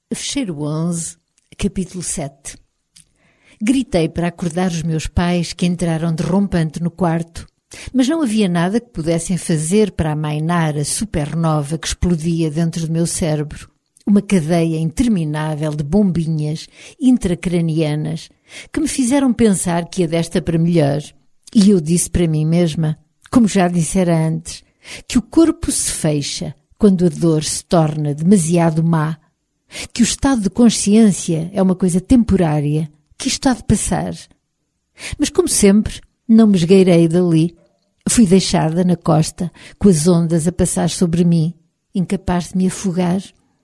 Fecheiro 11, capítulo 7. Gritei para acordar os meus pais, que entraram derrompante no quarto, mas não havia nada que pudessem fazer para amainar a supernova que explodia dentro do meu cérebro, uma cadeia interminável de bombinhas intracranianas que me fizeram pensar que ia desta para melhor. E eu disse para mim mesma, como já dissera antes, que o corpo se fecha quando a dor se torna demasiado má, que o estado de consciência é uma coisa temporária, que isto há de passar. Mas, como sempre, não me esgueirei dali. Fui deixada na costa, com as ondas a passar sobre mim, incapaz de me afogar.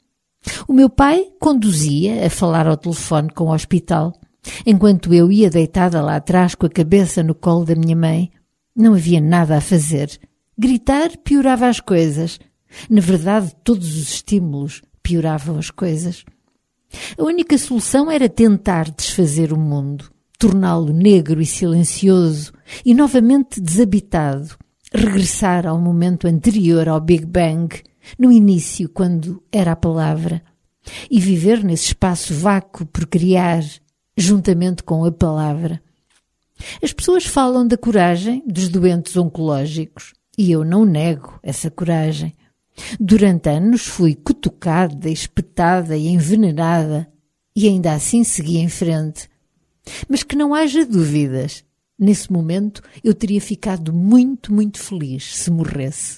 O meu pai conduzia a falar ao telefone com o hospital, enquanto eu ia deitada lá atrás com a cabeça no colo da minha mãe. Não havia nada a fazer. Gritar piorava as coisas. Na verdade, todos os estímulos pioravam as coisas. A única solução era tentar desfazer o mundo, torná-lo negro e silencioso e novamente desabitado, regressar ao momento anterior ao Big Bang, no início, quando era a palavra, e viver nesse espaço vácuo por criar, juntamente com a palavra. As pessoas falam da coragem dos doentes oncológicos, e eu não nego essa coragem. Durante anos fui cutucada, espetada e envenenada, e ainda assim segui em frente. Mas que não haja dúvidas, nesse momento eu teria ficado muito, muito feliz se morresse.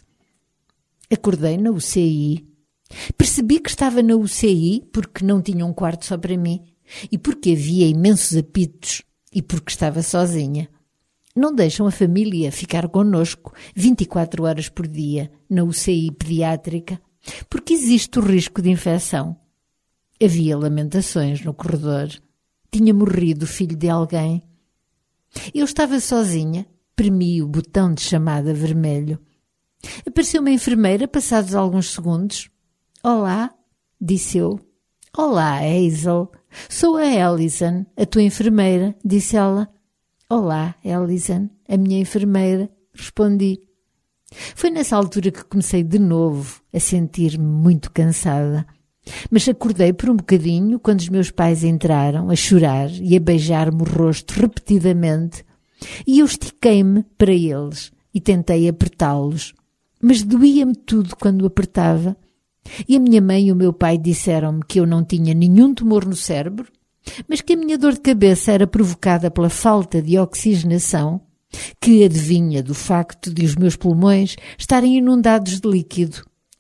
Acordei na UCI. Percebi que estava na UCI porque não tinha um quarto só para mim, e porque havia imensos apitos, e porque estava sozinha. Não deixam a família ficar connosco 24 horas por dia na UCI pediátrica, porque existe o risco de infecção. Havia lamentações no corredor. Tinha morrido o filho de alguém. Eu estava sozinha, premi o botão de chamada vermelho. Apareceu uma enfermeira passados alguns segundos. "Olá", disse eu. "Olá, Hazel. Sou a Alison, a tua enfermeira", disse ela. "Olá, Alison, a minha enfermeira", respondi. Foi nessa altura que comecei de novo a sentir-me muito cansada. Mas acordei por um bocadinho quando os meus pais entraram a chorar e a beijar-me o rosto repetidamente, e eu estiquei-me para eles e tentei apertá-los. Mas doía-me tudo quando apertava. E a minha mãe e o meu pai disseram-me que eu não tinha nenhum tumor no cérebro, mas que a minha dor de cabeça era provocada pela falta de oxigenação, que adivinha do facto de os meus pulmões estarem inundados de líquido,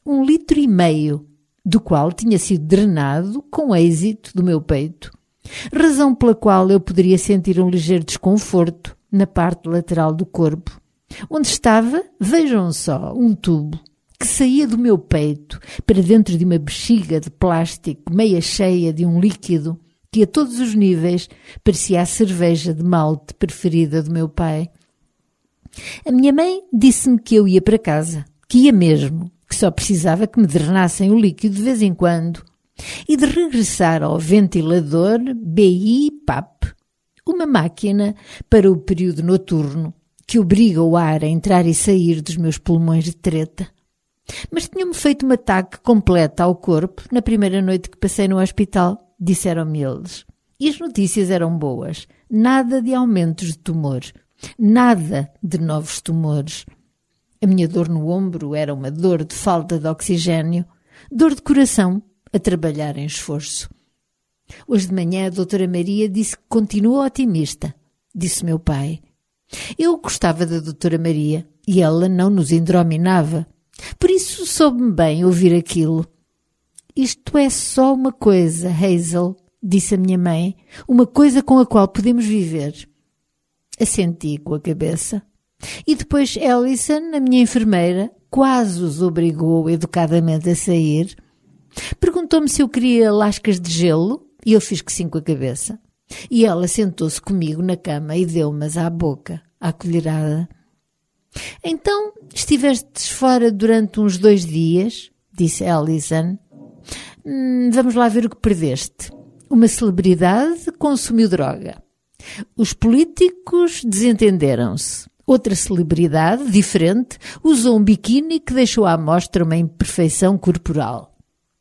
1,5 litro, do qual tinha sido drenado com êxito do meu peito, razão pela qual eu poderia sentir um ligeiro desconforto na parte lateral do corpo, onde estava, vejam só, um tubo que saía do meu peito para dentro de uma bexiga de plástico meia cheia de um líquido que a todos os níveis parecia a cerveja de malte preferida do meu pai. A minha mãe disse-me que eu ia para casa, que ia mesmo, que só precisava que me drenassem o líquido de vez em quando e de regressar ao ventilador BiPAP, uma máquina para o período noturno que obriga o ar a entrar e sair dos meus pulmões de treta. Mas tinham-me feito um ataque completo ao corpo na primeira noite que passei no hospital, disseram-me eles. E as notícias eram boas. Nada de aumentos de tumor. Nada de novos tumores. A minha dor no ombro era uma dor de falta de oxigênio, dor de coração a trabalhar em esforço. Hoje de manhã a doutora Maria disse que continua otimista, disse meu pai. Eu gostava da doutora Maria e ela não nos indrominava. Por isso soube-me bem ouvir aquilo. "Isto é só uma coisa, Hazel", disse a minha mãe, "uma coisa com a qual podemos viver." Assenti com a cabeça. E depois Alison, a minha enfermeira, quase os obrigou educadamente a sair. Perguntou-me se eu queria lascas de gelo e eu fiz que sim com a cabeça. E ela sentou-se comigo na cama e deu-mas à boca, à colherada. "Então, estivestes fora durante uns 2 dias", disse Alison. "Vamos lá ver o que perdeste. Uma celebridade consumiu droga. Os políticos desentenderam-se. Outra celebridade, diferente, usou um biquíni que deixou à mostra uma imperfeição corporal.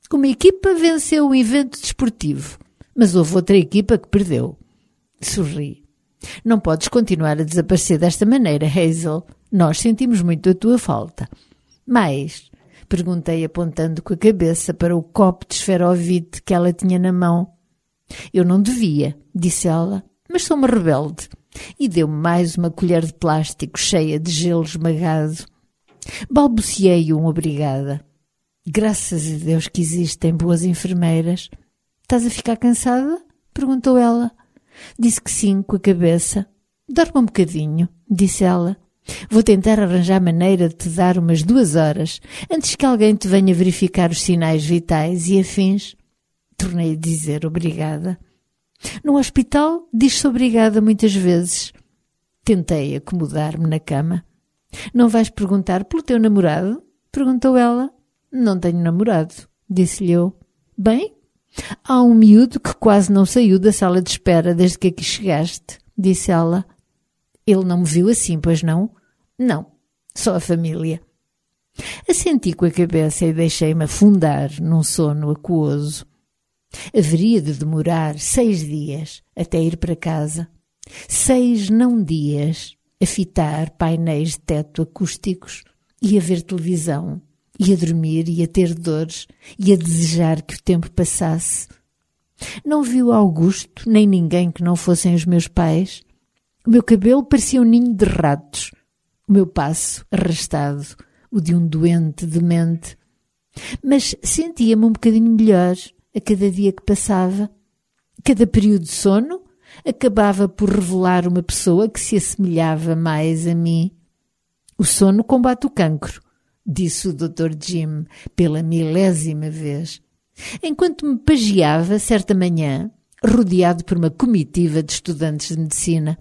Uma equipa venceu um evento desportivo, mas houve outra equipa que perdeu. Sorri. Não podes continuar a desaparecer desta maneira, Hazel. Nós sentimos muito a tua falta. Mas, perguntei apontando com a cabeça para o copo de esferovite que ela tinha na mão. Eu não devia, disse ela, mas sou uma rebelde. E deu-me mais uma colher de plástico cheia de gelo esmagado. Balbuciei obrigada. Graças a Deus que existem boas enfermeiras. Estás a ficar cansada? Perguntou ela. Disse que sim, com a cabeça. Dorme um bocadinho, disse ela. Vou tentar arranjar maneira de te dar umas 2 horas, antes que alguém te venha verificar os sinais vitais e afins. Tornei a dizer obrigada. No hospital diz-se obrigada muitas vezes. Tentei acomodar-me na cama. Não vais perguntar pelo teu namorado? Perguntou ela. Não tenho namorado, disse-lhe eu. Bem, há um miúdo que quase não saiu da sala de espera desde que aqui chegaste, disse ela. Ele não me viu assim, pois não? Não, só a família. Assenti com a cabeça e deixei-me afundar num sono aquoso. Haveria de demorar 6 dias até ir para casa. 6 não dias a fitar painéis de teto acústicos e a ver televisão, e a dormir e a ter dores e a desejar que o tempo passasse. Não vi o Augusto nem ninguém que não fossem os meus pais. O meu cabelo parecia um ninho de ratos. O meu passo arrastado, o de um doente demente. Mas sentia-me um bocadinho melhor a cada dia que passava. Cada período de sono acabava por revelar uma pessoa que se assemelhava mais a mim. O sono combate o cancro, disse o Dr. Jim pela 1000ª vez, enquanto me pagiava certa manhã, rodeado por uma comitiva de estudantes de medicina.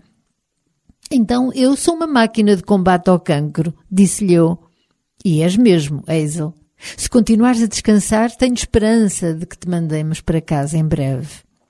Então eu sou uma máquina de combate ao cancro, disse-lhe eu. E és mesmo, Hazel. Se continuares a descansar, tenho esperança de que te mandemos para casa em breve.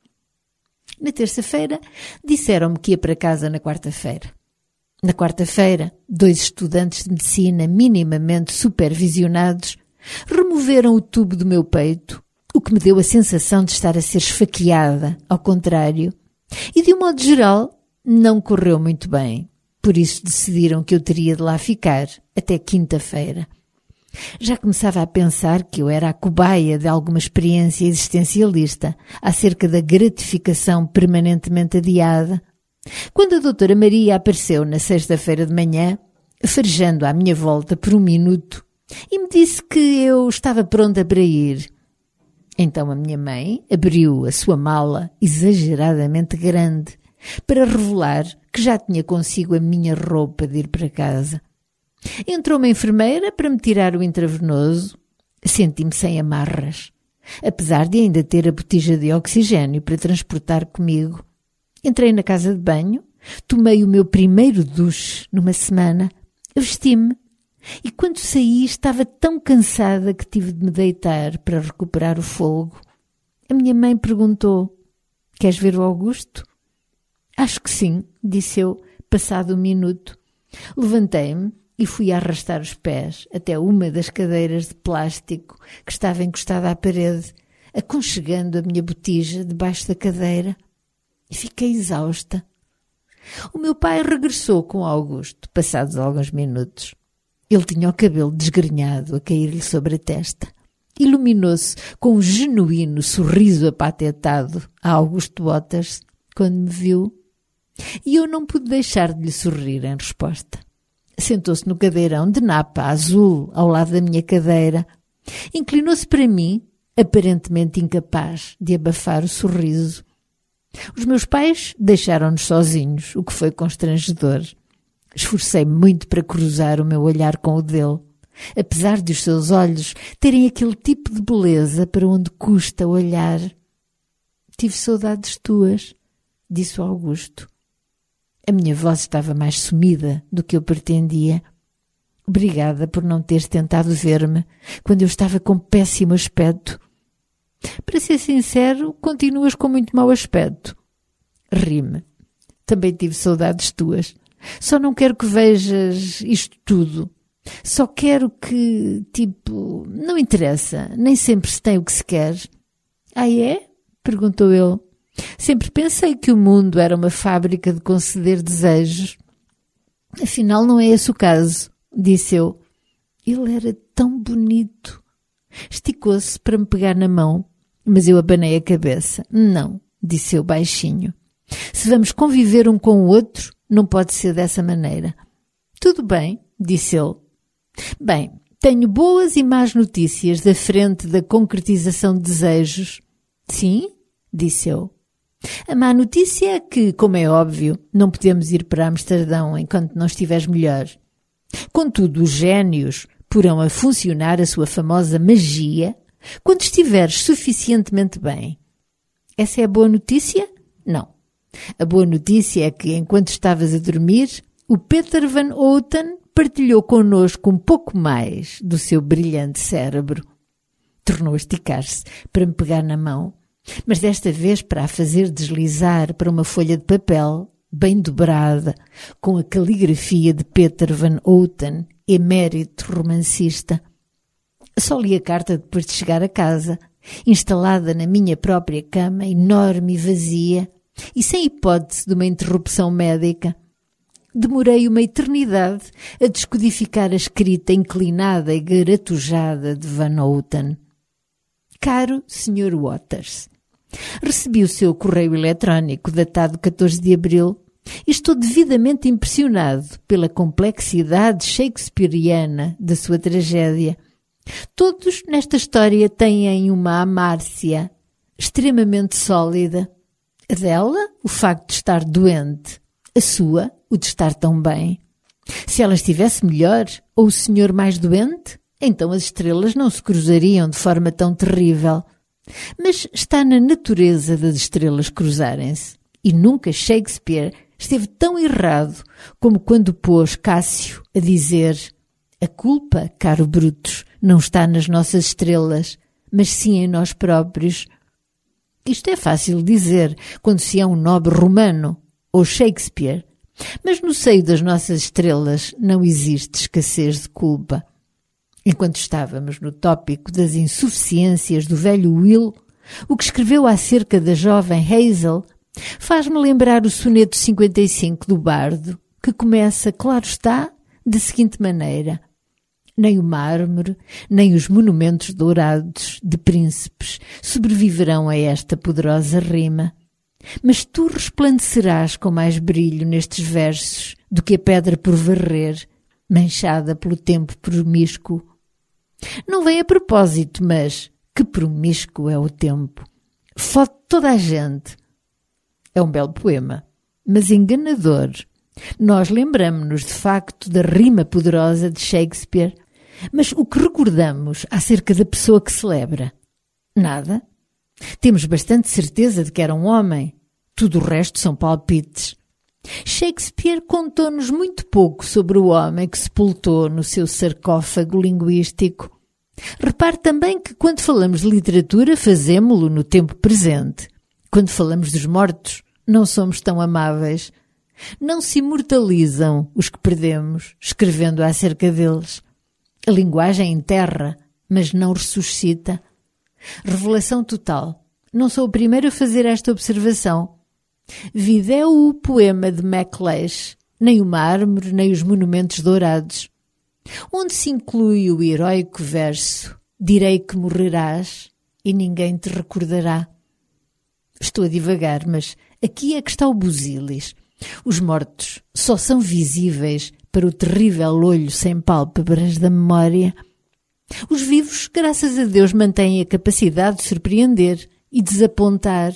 Na terça-feira, disseram-me que ia para casa na quarta-feira. Na quarta-feira, 2 estudantes de medicina minimamente supervisionados removeram o tubo do meu peito, o que me deu a sensação de estar a ser esfaqueada, ao contrário. E, de um modo geral, não correu muito bem. Por isso decidiram que eu teria de lá ficar até quinta-feira. Já começava a pensar que eu era a cobaia de alguma experiência existencialista acerca da gratificação permanentemente adiada, quando a doutora Maria apareceu na sexta-feira de manhã, farejando à minha volta por 1 minuto, e me disse que eu estava pronta para ir. Então a minha mãe abriu a sua mala exageradamente grande para revelar que já tinha consigo a minha roupa de ir para casa. Entrou uma enfermeira para me tirar o intravenoso. Senti-me sem amarras, apesar de ainda ter a botija de oxigênio para transportar comigo. Entrei na casa de banho, tomei o meu primeiro duche numa semana, vesti-me e quando saí estava tão cansada que tive de me deitar para recuperar o fôlego. A minha mãe perguntou: queres ver o Augusto? Acho que sim, disse eu, passado 1 minuto. Levantei-me e fui a arrastar os pés até uma das cadeiras de plástico que estava encostada à parede, aconchegando a minha botija debaixo da cadeira. E fiquei exausta. O meu pai regressou com o Augusto, passados alguns minutos. Ele tinha o cabelo desgrenhado a cair-lhe sobre a testa. Iluminou-se com um genuíno sorriso apatetado a Augusto Waters quando me viu. E eu não pude deixar de lhe sorrir em resposta. Sentou-se no cadeirão de napa azul ao lado da minha cadeira. Inclinou-se para mim, aparentemente incapaz de abafar o sorriso. Os meus pais deixaram-nos sozinhos, o que foi constrangedor. Esforcei-me muito para cruzar o meu olhar com o dele, apesar de os seus olhos terem aquele tipo de beleza para onde custa olhar. Tive saudades tuas, disse o Augusto. A minha voz estava mais sumida do que eu pretendia. Obrigada por não teres tentado ver-me quando eu estava com péssimo aspecto. Para ser sincero, continuas com muito mau aspecto. Ri-me. Também tive saudades tuas. Só não quero que vejas isto tudo. Só quero que, não interessa, nem sempre se tem o que se quer. Ah, é? Perguntou ele. Sempre pensei que o mundo era uma fábrica de conceder desejos. Afinal, não é esse o caso, disse eu. Ele era tão bonito. Esticou-se para me pegar na mão, mas eu abanei a cabeça. Não, disse eu baixinho. Se vamos conviver um com o outro, não pode ser dessa maneira. Tudo bem, disse ele. Bem, tenho boas e más notícias da frente da concretização de desejos. Sim, disse eu. A má notícia é que, como é óbvio, não podemos ir para Amsterdão enquanto não estiveres melhor. Contudo, os génios porão a funcionar a sua famosa magia quando estiveres suficientemente bem. Essa é a boa notícia? Não. A boa notícia é que, enquanto estavas a dormir, o Peter Van Houten partilhou connosco um pouco mais do seu brilhante cérebro. Tornou a esticar-se para me pegar na mão, mas desta vez para a fazer deslizar para uma folha de papel, bem dobrada, com a caligrafia de Peter Van Houten, emérito romancista. Só li a carta depois de chegar a casa, instalada na minha própria cama, enorme e vazia, e sem hipótese de uma interrupção médica. Demorei uma eternidade a descodificar a escrita inclinada e garatujada de Van Houten. Caro Sr. Waters, recebi o seu correio eletrónico datado 14 de abril e estou devidamente impressionado pela complexidade shakespeariana da sua tragédia. Todos nesta história têm uma amárcia extremamente sólida. A dela, o facto de estar doente. A sua, o de estar tão bem. Se ela estivesse melhor, ou o senhor mais doente, então as estrelas não se cruzariam de forma tão terrível. Mas está na natureza das estrelas cruzarem-se. E nunca Shakespeare esteve tão errado como quando pôs Cássio a dizer: a culpa, caro Brutus, não está nas nossas estrelas, mas sim em nós próprios. Isto é fácil dizer quando se é um nobre romano ou Shakespeare, mas no seio das nossas estrelas não existe escassez de culpa. Enquanto estávamos no tópico das insuficiências do velho Will, o que escreveu acerca da jovem Hazel faz-me lembrar o soneto 55 do Bardo, que começa, claro está, da seguinte maneira: nem o mármore, nem os monumentos dourados de príncipes sobreviverão a esta poderosa rima. Mas tu resplandecerás com mais brilho nestes versos do que a pedra por varrer, manchada pelo tempo promíscuo. Não vem a propósito, mas que promíscuo é o tempo. Fode toda a gente. É um belo poema, mas enganador. Nós lembramo-nos de facto da rima poderosa de Shakespeare, mas o que recordamos acerca da pessoa que celebra? Nada. Temos bastante certeza de que era um homem. Tudo o resto são palpites. Shakespeare contou-nos muito pouco sobre o homem que sepultou no seu sarcófago linguístico. Repare também que quando falamos de literatura fazemo-lo no tempo presente. Quando falamos dos mortos, não somos tão amáveis. Não se imortalizam os que perdemos, escrevendo acerca deles. A linguagem enterra, mas não ressuscita. Revelação total. Não sou o primeiro a fazer esta observação. Videu o poema de Macleish, nem o mármore, nem os monumentos dourados. Onde se inclui o heróico verso: direi que morrerás e ninguém te recordará. Estou a divagar, mas aqui é que está o busilis. Os mortos só são visíveis para o terrível olho sem pálpebras da memória. Os vivos, graças a Deus, mantêm a capacidade de surpreender e desapontar.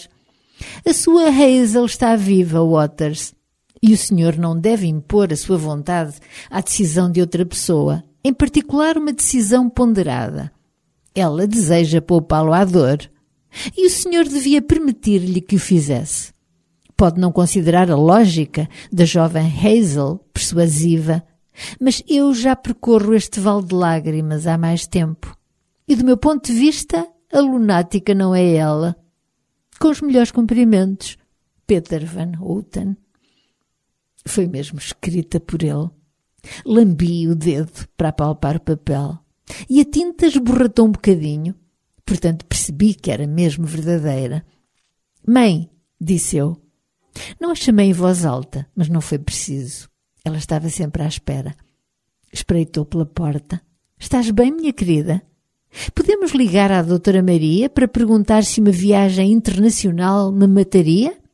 A sua Hazel está viva, Waters, e o senhor não deve impor a sua vontade à decisão de outra pessoa, em particular uma decisão ponderada. Ela deseja poupá-lo à dor, e o senhor devia permitir-lhe que o fizesse. Pode não considerar a lógica da jovem Hazel persuasiva, mas eu já percorro este vale de lágrimas há mais tempo. E do meu ponto de vista, a lunática não é ela. Com os melhores cumprimentos, Peter Van Houten. Foi mesmo escrita por ele. Lambi o dedo para apalpar o papel e a tinta esborratou um bocadinho. Portanto, percebi que era mesmo verdadeira. Mãe, disse eu. Não a chamei em voz alta, mas não foi preciso. Ela estava sempre à espera. Espreitou pela porta. Estás bem, minha querida? Podemos ligar à doutora Maria para perguntar se uma viagem internacional me mataria?